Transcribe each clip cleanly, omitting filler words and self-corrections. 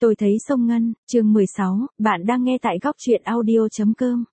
Tôi thấy sông Ngân, chương 16, bạn đang nghe tại góc truyện audio.com.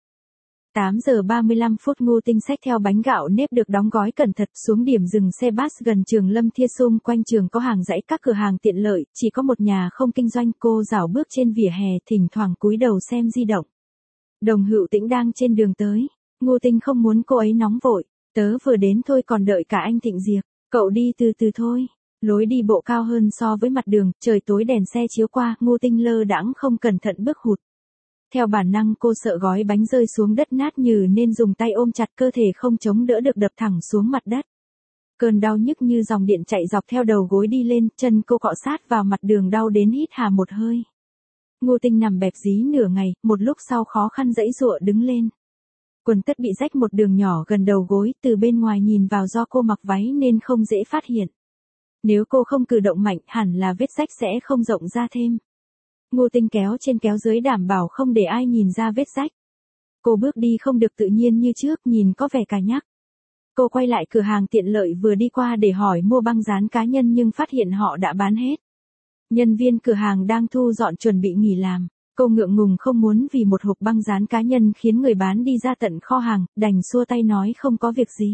8 giờ 35 phút Ngô Tinh xách theo bánh gạo nếp được đóng gói cẩn thận xuống điểm dừng xe bus gần trường Lâm Thia. Xung quanh trường có hàng dãy các cửa hàng tiện lợi, chỉ có một nhà không kinh doanh. Cô rảo bước trên vỉa hè, thỉnh thoảng cúi đầu xem di động. Đồng Hữu Tĩnh đang trên đường tới. Ngô Tinh không muốn cô ấy nóng vội. Tớ vừa đến thôi, còn đợi cả anh Thịnh Diệp. Cậu đi từ từ thôi. Lối đi bộ cao hơn so với mặt đường, trời tối đèn xe chiếu qua, Ngô Tinh lơ đãng không cẩn thận bước hụt. Theo bản năng cô sợ gói bánh rơi xuống đất nát nhừ nên dùng tay ôm chặt cơ thể không chống đỡ được đập thẳng xuống mặt đất. Cơn đau nhức như dòng điện chạy dọc theo đầu gối đi lên, chân cô cọ sát vào mặt đường đau đến hít hà một hơi. Ngô Tinh nằm bẹp dí nửa ngày, một lúc sau khó khăn giãy giụa đứng lên. Quần tất bị rách một đường nhỏ gần đầu gối, từ bên ngoài nhìn vào do cô mặc váy nên không dễ phát hiện. Nếu cô không cử động mạnh hẳn là vết rách sẽ không rộng ra thêm. Ngô Tinh kéo trên kéo dưới đảm bảo không để ai nhìn ra vết rách. Cô bước đi không được tự nhiên như trước, nhìn có vẻ cà nhắc. Cô quay lại cửa hàng tiện lợi vừa đi qua để hỏi mua băng dán cá nhân nhưng phát hiện họ đã bán hết. Nhân viên cửa hàng đang thu dọn chuẩn bị nghỉ làm. Cô ngượng ngùng không muốn vì một hộp băng dán cá nhân khiến người bán đi ra tận kho hàng, đành xua tay nói không có việc gì.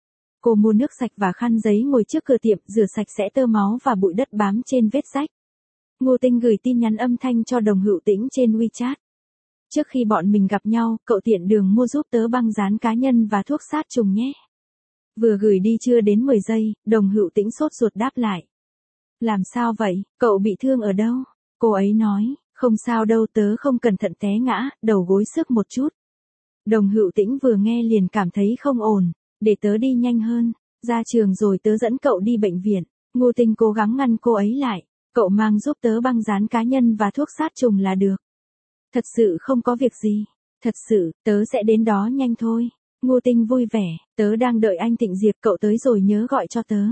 Cô mua nước sạch và khăn giấy ngồi trước cửa tiệm, rửa sạch sẽ tơ máu và bụi đất bám trên vết rách. Ngô Tinh gửi tin nhắn âm thanh cho Đồng Hữu Tĩnh trên WeChat. Trước khi bọn mình gặp nhau, cậu tiện đường mua giúp tớ băng dán cá nhân và thuốc sát trùng nhé. Vừa gửi đi chưa đến 10 giây, Đồng Hữu Tĩnh sốt ruột đáp lại. Làm sao vậy, cậu bị thương ở đâu? Cô ấy nói, không sao đâu, tớ không cẩn thận té ngã, đầu gối xước một chút. Đồng Hữu Tĩnh vừa nghe liền cảm thấy không ổn. Để tớ đi nhanh hơn, ra trường rồi tớ dẫn cậu đi bệnh viện. Ngô Tinh cố gắng ngăn cô ấy lại. Cậu mang giúp tớ băng dán cá nhân và thuốc sát trùng là được. Thật sự không có việc gì. Thật sự, tớ sẽ đến đó nhanh thôi. Ngô Tinh vui vẻ, tớ đang đợi anh Thịnh Diệp, cậu tới rồi nhớ gọi cho tớ.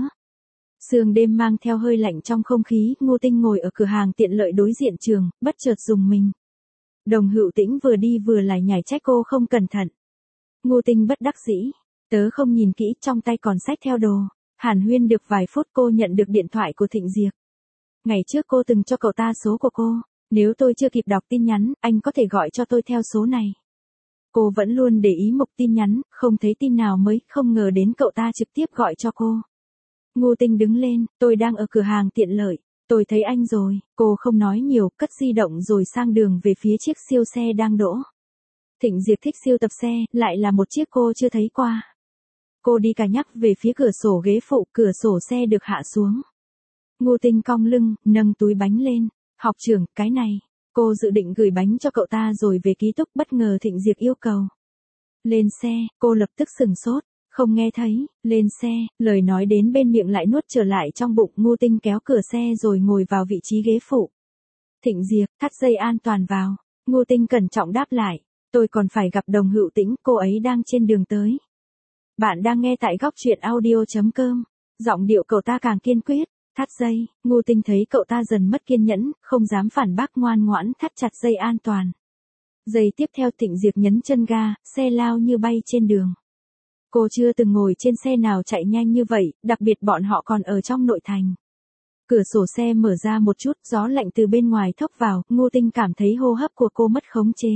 Sương đêm mang theo hơi lạnh trong không khí, Ngô Tinh ngồi ở cửa hàng tiện lợi đối diện trường, bất chợt rùng mình. Đồng Hữu Tĩnh vừa đi vừa lải nhải trách cô không cẩn thận. Ngô Tinh bất đắc dĩ. Tớ không nhìn kỹ, trong tay còn xách theo đồ. Hàn huyên được vài phút cô nhận được điện thoại của Thịnh Diệp. Ngày trước cô từng cho cậu ta số của cô. Nếu tôi chưa kịp đọc tin nhắn, anh có thể gọi cho tôi theo số này. Cô vẫn luôn để ý mục tin nhắn, không thấy tin nào mới, không ngờ đến cậu ta trực tiếp gọi cho cô. Ngô Tinh đứng lên, tôi đang ở cửa hàng tiện lợi. Tôi thấy anh rồi. Cô không nói nhiều, cất di động rồi sang đường về phía chiếc siêu xe đang đỗ. Thịnh Diệp thích siêu tập xe, lại là một chiếc cô chưa thấy qua. Cô đi cà nhắc về phía cửa sổ ghế phụ, cửa sổ xe được hạ xuống. Ngô Tinh cong lưng, nâng túi bánh lên. Học trưởng, cái này. Cô dự định gửi bánh cho cậu ta rồi về ký túc, bất ngờ Thịnh Diệp yêu cầu. Lên xe, cô lập tức sừng sốt. Không nghe thấy, lên xe, lời nói đến bên miệng lại nuốt trở lại trong bụng. Ngô Tinh kéo cửa xe rồi ngồi vào vị trí ghế phụ. Thịnh Diệp, thắt dây an toàn vào. Ngô Tinh cẩn trọng đáp lại. Tôi còn phải gặp Đồng Hữu Tĩnh, cô ấy đang trên đường tới. Bạn đang nghe tại góc truyện audio.com. Giọng điệu cậu ta càng kiên quyết. Thắt dây, Ngô Tinh thấy cậu ta dần mất kiên nhẫn, không dám phản bác, ngoan ngoãn thắt chặt dây an toàn. Giây tiếp theo Thịnh Diệp nhấn chân ga, xe lao như bay trên đường. Cô chưa từng ngồi trên xe nào chạy nhanh như vậy, đặc biệt bọn họ còn ở trong nội thành. Cửa sổ xe mở ra một chút, gió lạnh từ bên ngoài thốc vào, Ngô Tinh cảm thấy hô hấp của cô mất khống chế.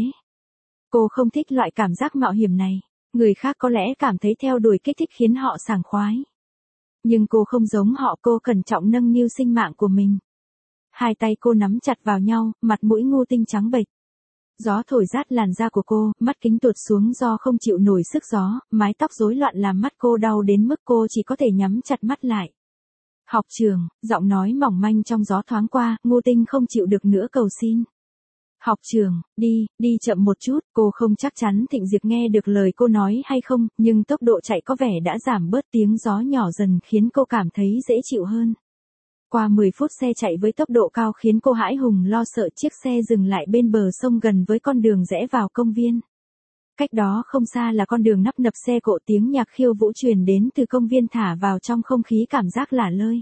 Cô không thích loại cảm giác mạo hiểm này. Người khác có lẽ cảm thấy theo đuổi kích thích khiến họ sảng khoái. Nhưng cô không giống họ, cô cẩn trọng nâng niu sinh mạng của mình. Hai tay cô nắm chặt vào nhau, mặt mũi Ngô Tinh trắng bệch. Gió thổi rát làn da của cô, mắt kính tuột xuống do không chịu nổi sức gió, mái tóc rối loạn làm mắt cô đau đến mức cô chỉ có thể nhắm chặt mắt lại. Học trường, giọng nói mỏng manh trong gió thoáng qua, Ngô Tinh không chịu được nữa cầu xin. Học trường, đi chậm một chút, cô không chắc chắn Thịnh Diệp nghe được lời cô nói hay không, nhưng tốc độ chạy có vẻ đã giảm bớt, tiếng gió nhỏ dần khiến cô cảm thấy dễ chịu hơn. Qua 10 phút xe chạy với tốc độ cao khiến cô hãi hùng lo sợ, chiếc xe dừng lại bên bờ sông gần với con đường rẽ vào công viên. Cách đó không xa là con đường nắp nập xe cộ, tiếng nhạc khiêu vũ truyền đến từ công viên thả vào trong không khí cảm giác lả lơi.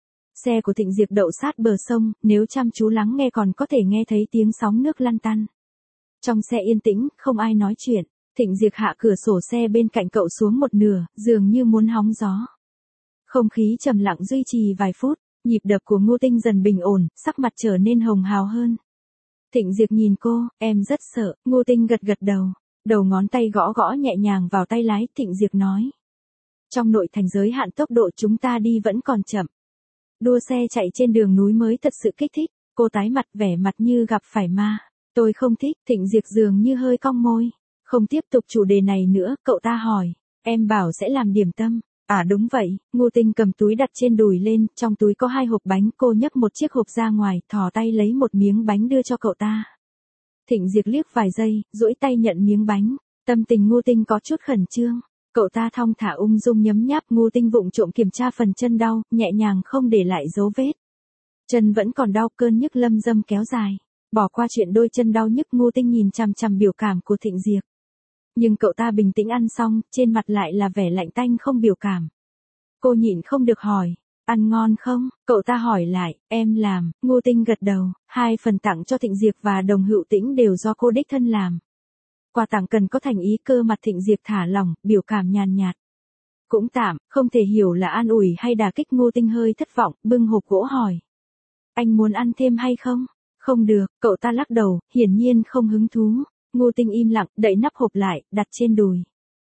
Xe của Thịnh Diệp đậu sát bờ sông, nếu chăm chú lắng nghe còn có thể nghe thấy tiếng sóng nước lăn tăn. Trong xe yên tĩnh, không ai nói chuyện. Thịnh Diệp hạ cửa sổ xe bên cạnh cậu xuống một nửa, dường như muốn hóng gió. Không khí trầm lặng duy trì vài phút. Nhịp đập của Ngô Tinh dần bình ổn, sắc mặt trở nên hồng hào hơn. Thịnh Diệp nhìn cô, em rất sợ, Ngô Tinh gật gật đầu. Đầu ngón tay gõ gõ nhẹ nhàng vào tay lái, Thịnh Diệp nói. Trong nội thành giới hạn tốc độ chúng ta đi vẫn còn chậm. Đua xe chạy trên đường núi mới thật sự kích thích, cô tái mặt vẻ mặt như gặp phải ma. Tôi không thích, Thịnh Diệp dường như hơi cong môi. Không tiếp tục chủ đề này nữa, cậu ta hỏi. Em bảo sẽ làm điểm tâm. À đúng vậy, Ngô Tinh cầm túi đặt trên đùi lên, trong túi có 2 hộp bánh, cô nhấc một chiếc hộp ra ngoài, thò tay lấy một miếng bánh đưa cho cậu ta. Thịnh Diệp liếc vài giây, duỗi tay nhận miếng bánh, tâm tình Ngô Tinh có chút khẩn trương. Cậu ta thong thả ung dung nhấm nháp, Ngô Tinh vụng trộm kiểm tra phần chân đau, nhẹ nhàng không để lại dấu vết. Chân vẫn còn đau, cơn nhức lâm dâm kéo dài. Bỏ qua chuyện đôi chân đau nhức, Ngô Tinh nhìn chằm chằm biểu cảm của Thịnh Diệp. Nhưng cậu ta bình tĩnh ăn xong, trên mặt lại là vẻ lạnh tanh không biểu cảm. Cô nhịn không được hỏi, ăn ngon không? Cậu ta hỏi lại, em làm, Ngô Tinh gật đầu, 2 phần tặng cho Thịnh Diệp và Đồng Hữu Tĩnh đều do cô đích thân làm. Quà tặng cần có thành ý, cơ mặt Thịnh Diệp thả lỏng, biểu cảm nhàn nhạt. Cũng tạm, không thể hiểu là an ủi hay đả kích. Ngô Tinh hơi thất vọng, bưng hộp gỗ hỏi. Anh muốn ăn thêm hay không? Không được, cậu ta lắc đầu, hiển nhiên không hứng thú. Ngô Tinh im lặng, đậy nắp hộp lại, đặt trên đùi.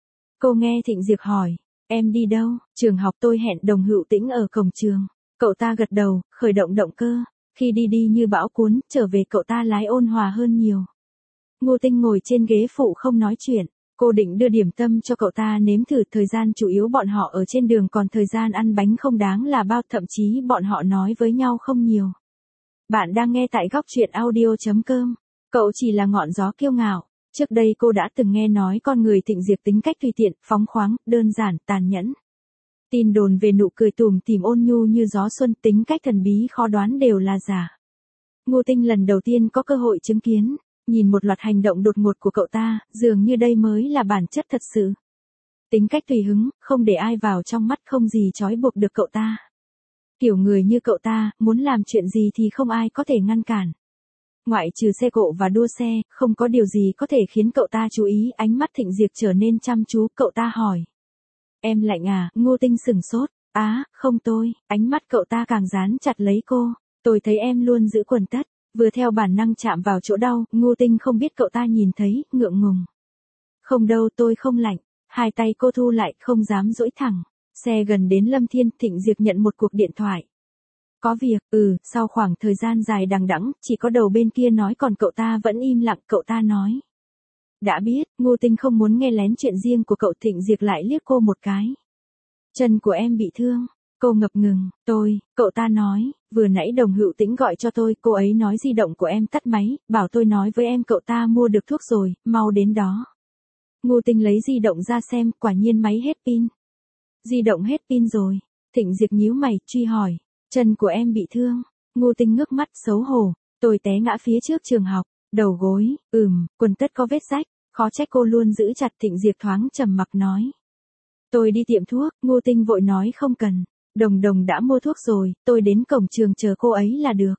Cô nghe Thịnh Diệp hỏi, em đi đâu? Trường học, tôi hẹn Đồng Hữu Tĩnh ở cổng trường. Cậu ta gật đầu, khởi động động cơ. Khi đi như bão cuốn, trở về cậu ta lái ôn hòa hơn nhiều. Ngô Tinh ngồi trên ghế phụ không nói chuyện. Cô định đưa điểm tâm cho cậu ta nếm thử, thời gian chủ yếu bọn họ ở trên đường, còn thời gian ăn bánh không đáng là bao, thậm chí bọn họ nói với nhau không nhiều. Bạn đang nghe tại góc truyện audio.com. Cậu chỉ là ngọn gió kiêu ngạo. Trước đây cô đã từng nghe nói con người Thịnh Diệp tính cách tùy tiện, phóng khoáng, đơn giản, tàn nhẫn. Tin đồn về nụ cười tủm tỉm ôn nhu như gió xuân, tính cách thần bí khó đoán đều là giả. Ngô Tinh lần đầu tiên có cơ hội chứng kiến, nhìn một loạt hành động đột ngột của cậu ta, dường như đây mới là bản chất thật sự. Tính cách tùy hứng, không để ai vào trong mắt, không gì trói buộc được cậu ta. Kiểu người như cậu ta, muốn làm chuyện gì thì không ai có thể ngăn cản. Ngoại trừ xe cộ và đua xe, không có điều gì có thể khiến cậu ta chú ý. Ánh mắt Thịnh Diệp trở nên chăm chú, cậu ta hỏi. Em lạnh à? Ngô Tinh sừng sốt. Á, không tôi. Ánh mắt cậu ta càng dán chặt lấy cô. Tôi thấy em luôn giữ quần tất. Vừa theo bản năng chạm vào chỗ đau, Ngô Tinh không biết cậu ta nhìn thấy, ngượng ngùng. Không đâu, tôi không lạnh. Hai tay cô thu lại, không dám duỗi thẳng. Xe gần đến Lâm Thiên, Thịnh Diệp nhận một cuộc điện thoại. Có việc, sau khoảng thời gian dài đằng đẵng, chỉ có đầu bên kia nói, còn cậu ta vẫn im lặng. Cậu ta nói. Đã biết, Ngô Tinh không muốn nghe lén chuyện riêng của cậu. Thịnh Diệp lại liếc cô một cái. Chân của em bị thương. Cô ngập ngừng, cậu ta nói, vừa nãy Đồng Hữu Tĩnh gọi cho tôi, cô ấy nói di động của em tắt máy, bảo tôi nói với em cậu ta mua được thuốc rồi, mau đến đó. Ngô Tinh lấy di động ra xem, quả nhiên máy hết pin. Di động hết pin rồi. Thịnh Diệp nhíu mày, truy hỏi, chân của em bị thương. Ngô Tinh ngước mắt xấu hổ, tôi té ngã phía trước trường học, đầu gối, quần tất có vết rách, khó trách cô luôn giữ chặt. Thịnh Diệp thoáng trầm mặc nói. Tôi đi tiệm thuốc. Ngô Tinh vội nói không cần. Đồng Đồng đã mua thuốc rồi, tôi đến cổng trường chờ cô ấy là được.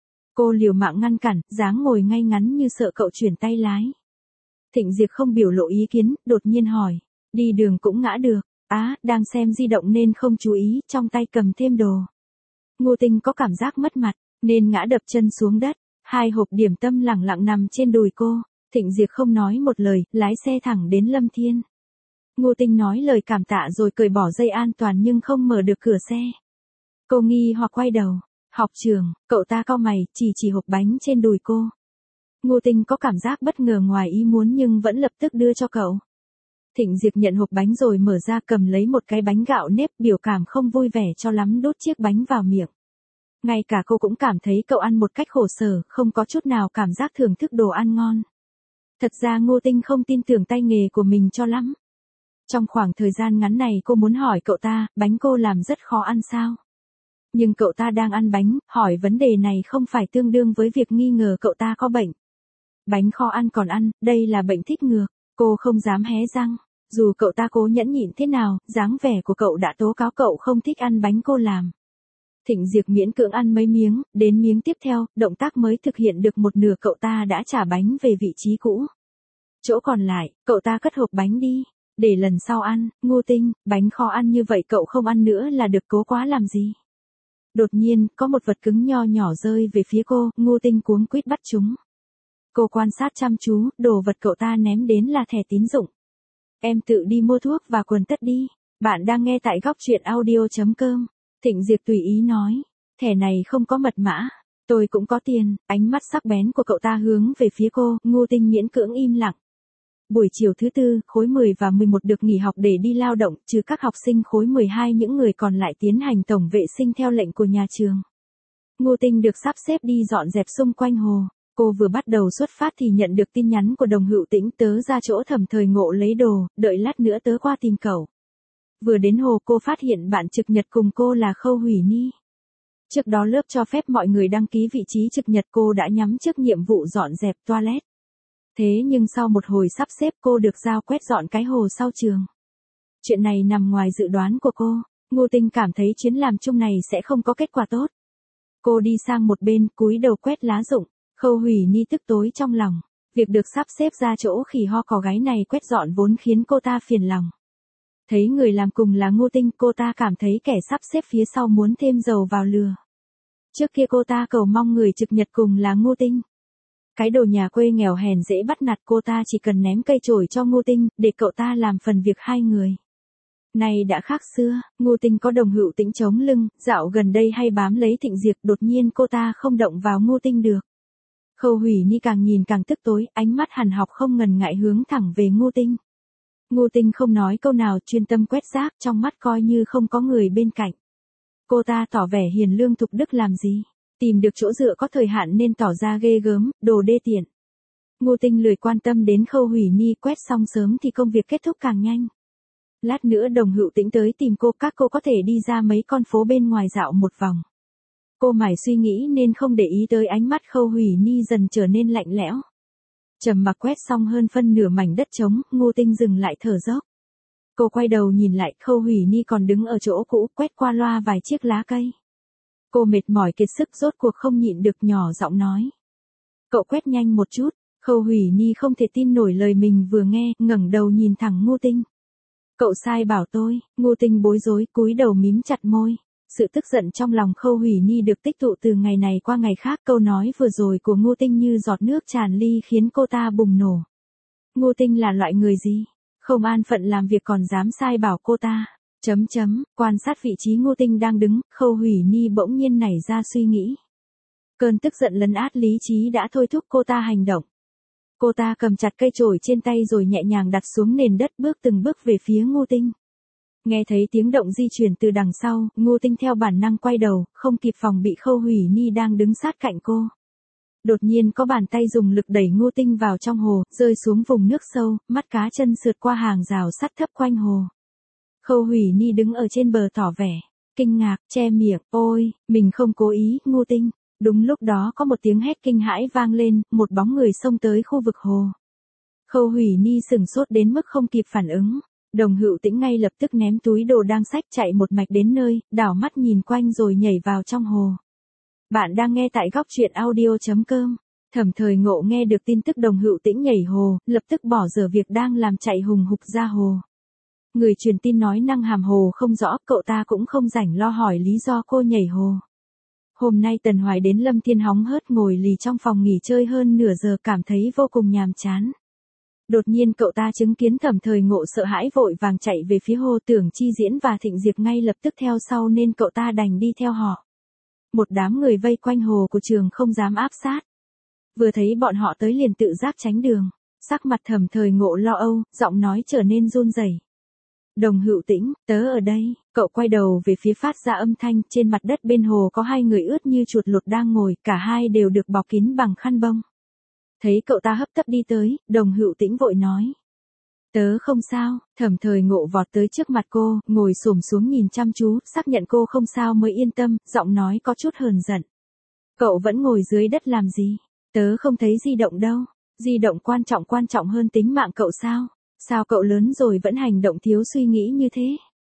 Cô liều mạng ngăn cản, dáng ngồi ngay ngắn như sợ cậu chuyển tay lái. Thịnh Diệp không biểu lộ ý kiến, đột nhiên hỏi, đi đường cũng ngã được. Á, đang xem di động nên không chú ý, trong tay cầm thêm đồ. Ngô Tinh có cảm giác mất mặt, nên ngã đập chân xuống đất. 2 hộp điểm tâm lẳng lặng nằm trên đùi cô. Thịnh Diệp không nói một lời, lái xe thẳng đến Lâm Thiên. Ngô Tinh nói lời cảm tạ rồi cởi bỏ dây an toàn nhưng không mở được cửa xe. Cô nghi hoặc quay đầu. Học trường, cậu ta cau mày, chỉ hộp bánh trên đùi cô. Ngô Tinh có cảm giác bất ngờ ngoài ý muốn nhưng vẫn lập tức đưa cho cậu. Thịnh Diệp nhận hộp bánh rồi mở ra, cầm lấy một cái bánh gạo nếp, biểu cảm không vui vẻ cho lắm, đút chiếc bánh vào miệng. Ngay cả cô cũng cảm thấy cậu ăn một cách khổ sở, không có chút nào cảm giác thưởng thức đồ ăn ngon. Thật ra Ngô Tinh không tin tưởng tay nghề của mình cho lắm. Trong khoảng thời gian ngắn này cô muốn hỏi cậu ta, bánh cô làm rất khó ăn sao? Nhưng cậu ta đang ăn bánh, hỏi vấn đề này không phải tương đương với việc nghi ngờ cậu ta có bệnh. Bánh khó ăn còn ăn, đây là bệnh thích ngược. Cô không dám hé răng. Dù cậu ta cố nhẫn nhịn thế nào, dáng vẻ của cậu đã tố cáo cậu không thích ăn bánh cô làm. Thịnh Diệp miễn cưỡng ăn mấy miếng, đến miếng tiếp theo, động tác mới thực hiện được một nửa cậu ta đã trả bánh về vị trí cũ. Chỗ còn lại, cậu ta cất hộp bánh đi. Để lần sau ăn. Ngô Tinh, bánh khó ăn như vậy cậu không ăn nữa là được, cố quá làm gì. Đột nhiên, có một vật cứng nho nhỏ rơi về phía cô, Ngô Tinh cuống quýt bắt chúng. Cô quan sát chăm chú, đồ vật cậu ta ném đến là thẻ tín dụng. Em tự đi mua thuốc và quần tất đi. Bạn đang nghe tại góc truyện audio.com. Thịnh Diệp tùy ý nói. Thẻ này không có mật mã. Tôi cũng có tiền. Ánh mắt sắc bén của cậu ta hướng về phía cô, Ngô Tinh miễn cưỡng im lặng. Buổi chiều thứ tư, khối 10 và 11 được nghỉ học để đi lao động, trừ các học sinh khối 12 những người còn lại tiến hành tổng vệ sinh theo lệnh của nhà trường. Ngô Tinh được sắp xếp đi dọn dẹp xung quanh hồ. Cô vừa bắt đầu xuất phát thì nhận được tin nhắn của Đồng Hữu Tĩnh, tớ ra chỗ Thẩm Thời Ngộ lấy đồ, đợi lát nữa tớ qua tìm cậu. Vừa đến hồ cô phát hiện bạn trực nhật cùng cô là Khâu Hủy Ni. Trước đó lớp cho phép mọi người đăng ký vị trí trực nhật, cô đã nhắm trước nhiệm vụ dọn dẹp toilet. Thế nhưng sau một hồi sắp xếp cô được giao quét dọn cái hồ sau trường. Chuyện này nằm ngoài dự đoán của cô, Ngô Tinh cảm thấy chuyến làm chung này sẽ không có kết quả tốt. Cô đi sang một bên, cúi đầu quét lá rụng. Khâu Hủy Ni tức tối trong lòng. Việc được sắp xếp ra chỗ khỉ ho cò gáy này quét dọn vốn khiến cô ta phiền lòng. Thấy người làm cùng là Ngô Tinh, cô ta cảm thấy kẻ sắp xếp phía sau muốn thêm dầu vào lửa. Trước kia cô ta cầu mong người trực nhật cùng là Ngô Tinh. Cái đồ nhà quê nghèo hèn dễ bắt nạt, cô ta chỉ cần ném cây chổi cho Ngô Tinh, để cậu ta làm phần việc hai người. Này đã khác xưa, Ngô Tinh có Đồng Hữu Tĩnh chống lưng, dạo gần đây hay bám lấy Thịnh Diệp, đột nhiên cô ta không động vào Ngô Tinh được. Khâu Hủy Ni càng nhìn càng tức tối, ánh mắt hằn học không ngần ngại hướng thẳng về Ngô Tinh. Ngô Tinh không nói câu nào, chuyên tâm quét rác, trong mắt coi như không có người bên cạnh. Cô ta tỏ vẻ hiền lương thục đức làm gì, tìm được chỗ dựa có thời hạn nên tỏ ra ghê gớm, đồ đê tiện. Ngô Tinh lười quan tâm đến Khâu Hủy Ni, quét xong sớm thì công việc kết thúc càng nhanh. Lát nữa Đồng Hữu Tĩnh tới tìm cô, các cô có thể đi ra mấy con phố bên ngoài dạo một vòng. Cô mải suy nghĩ nên không để ý tới ánh mắt Khâu Hủy Ni dần trở nên lạnh lẽo. Trầm mặc quét xong hơn phân nửa mảnh đất trống, Ngô Tinh dừng lại thở dốc. Cô quay đầu nhìn lại, Khâu Hủy Ni còn đứng ở chỗ cũ, quét qua loa vài chiếc lá cây. Cô mệt mỏi kiệt sức rốt cuộc không nhịn được nhỏ giọng nói. Cậu quét nhanh một chút. Khâu Hủy Ni không thể tin nổi lời mình vừa nghe, ngẩng đầu nhìn thẳng Ngô Tinh. Cậu sai bảo tôi. Ngô Tinh bối rối, cúi đầu mím chặt môi. Sự tức giận trong lòng Khâu Hủy Ni được tích tụ từ ngày này qua ngày khác, câu nói vừa rồi của Ngô Tinh như giọt nước tràn ly khiến cô ta bùng nổ. Ngô Tinh là loại người gì? Không an phận làm việc còn dám sai bảo cô ta. Quan sát vị trí Ngô Tinh đang đứng, Khâu Hủy Ni bỗng nhiên nảy ra suy nghĩ. Cơn tức giận lấn át lý trí đã thôi thúc cô ta hành động. Cô ta cầm chặt cây chổi trên tay rồi nhẹ nhàng đặt xuống nền đất, bước từng bước về phía Ngô Tinh. Nghe thấy tiếng động di chuyển từ đằng sau, Ngô Tinh theo bản năng quay đầu, không kịp phòng bị Khâu Hủy Ni đang đứng sát cạnh cô. Đột nhiên có bàn tay dùng lực đẩy Ngô Tinh vào trong hồ, rơi xuống vùng nước sâu, mắt cá chân sượt qua hàng rào sắt thấp quanh hồ. Khâu Hủy Ni đứng ở trên bờ tỏ vẻ kinh ngạc, che miệng, ôi, mình không cố ý, Ngô Tinh. Đúng lúc đó có một tiếng hét kinh hãi vang lên, một bóng người xông tới khu vực hồ. Khâu Hủy Ni sửng sốt đến mức không kịp phản ứng. Đồng Hữu Tĩnh ngay lập tức ném túi đồ đang xách chạy một mạch đến nơi, đảo mắt nhìn quanh rồi nhảy vào trong hồ. Bạn đang nghe tại góc truyện audio.com. Thẩm Thời Ngộ nghe được tin tức Đồng Hữu Tĩnh nhảy hồ, lập tức bỏ dở việc đang làm chạy hùng hục ra hồ. Người truyền tin nói năng hàm hồ không rõ, cậu ta cũng không rảnh lo hỏi lý do cô nhảy hồ. Hôm nay Tần Hoài đến Lâm Thiên hóng hớt ngồi lì trong phòng nghỉ chơi hơn nửa giờ, cảm thấy vô cùng nhàm chán. Đột nhiên cậu ta chứng kiến Thẩm Thời Ngộ sợ hãi vội vàng chạy về phía hồ, Tưởng Chi Diễn và Thịnh Diệp ngay lập tức theo sau nên cậu ta đành đi theo họ. Một đám người vây quanh hồ của trường không dám áp sát. Vừa thấy bọn họ tới liền tự giác tránh đường. Sắc mặt Thẩm Thời Ngộ lo âu, giọng nói trở nên run rẩy. Đồng Hữu Tĩnh, tớ ở đây. Cậu quay đầu về phía phát ra âm thanh, trên mặt đất bên hồ có hai người ướt như chuột lột đang ngồi, cả hai đều được bọc kín bằng khăn bông. Thấy cậu ta hấp tấp đi tới, Đồng Hữu Tĩnh vội nói. Tớ không sao. Thẩm Thời Ngộ vọt tới trước mặt cô, ngồi xổm xuống nhìn chăm chú, xác nhận cô không sao mới yên tâm, giọng nói có chút hờn giận. Cậu vẫn ngồi dưới đất làm gì? Tớ không thấy di động đâu. Di động quan trọng hơn tính mạng cậu sao? Sao cậu lớn rồi vẫn hành động thiếu suy nghĩ như thế?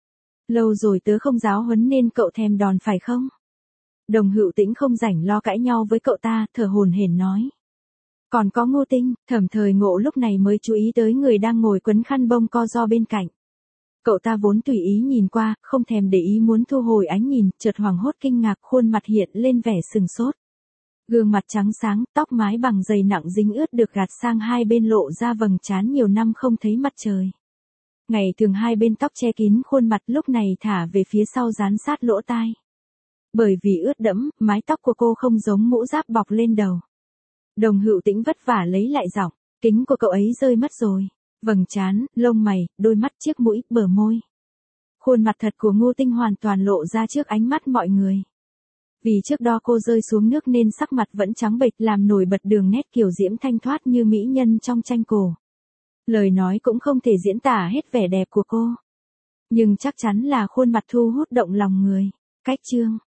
Lâu rồi tớ không giáo huấn nên cậu thèm đòn phải không? Đồng Hữu Tĩnh không rảnh lo cãi nhau với cậu ta, thở hổn hển nói. Còn có Ngô Tinh. Thẩm Thời Ngộ lúc này mới chú ý tới người đang ngồi quấn khăn bông co ro bên cạnh. Cậu ta vốn tùy ý nhìn qua, không thèm để ý muốn thu hồi ánh nhìn, chợt hoảng hốt kinh ngạc, khuôn mặt hiện lên vẻ sừng sốt. Gương mặt trắng sáng, tóc mái bằng giày nặng dính ướt được gạt sang hai bên lộ ra vầng trán nhiều năm không thấy mặt trời. Ngày thường hai bên tóc che kín khuôn mặt lúc này thả về phía sau dán sát lỗ tai. Bởi vì ướt đẫm, mái tóc của cô không giống mũ giáp bọc lên đầu. Đồng Hữu Tĩnh vất vả lấy lại giọng, kính của cậu ấy rơi mất rồi. Vầng trán, lông mày, đôi mắt, chiếc mũi, bờ môi. Khuôn mặt thật của Ngô Tinh hoàn toàn lộ ra trước ánh mắt mọi người. Vì trước đó cô rơi xuống nước nên sắc mặt vẫn trắng bệch làm nổi bật đường nét kiểu diễm thanh thoát như mỹ nhân trong tranh cổ. Lời nói cũng không thể diễn tả hết vẻ đẹp của cô. Nhưng chắc chắn là khuôn mặt thu hút động lòng người. Cách chương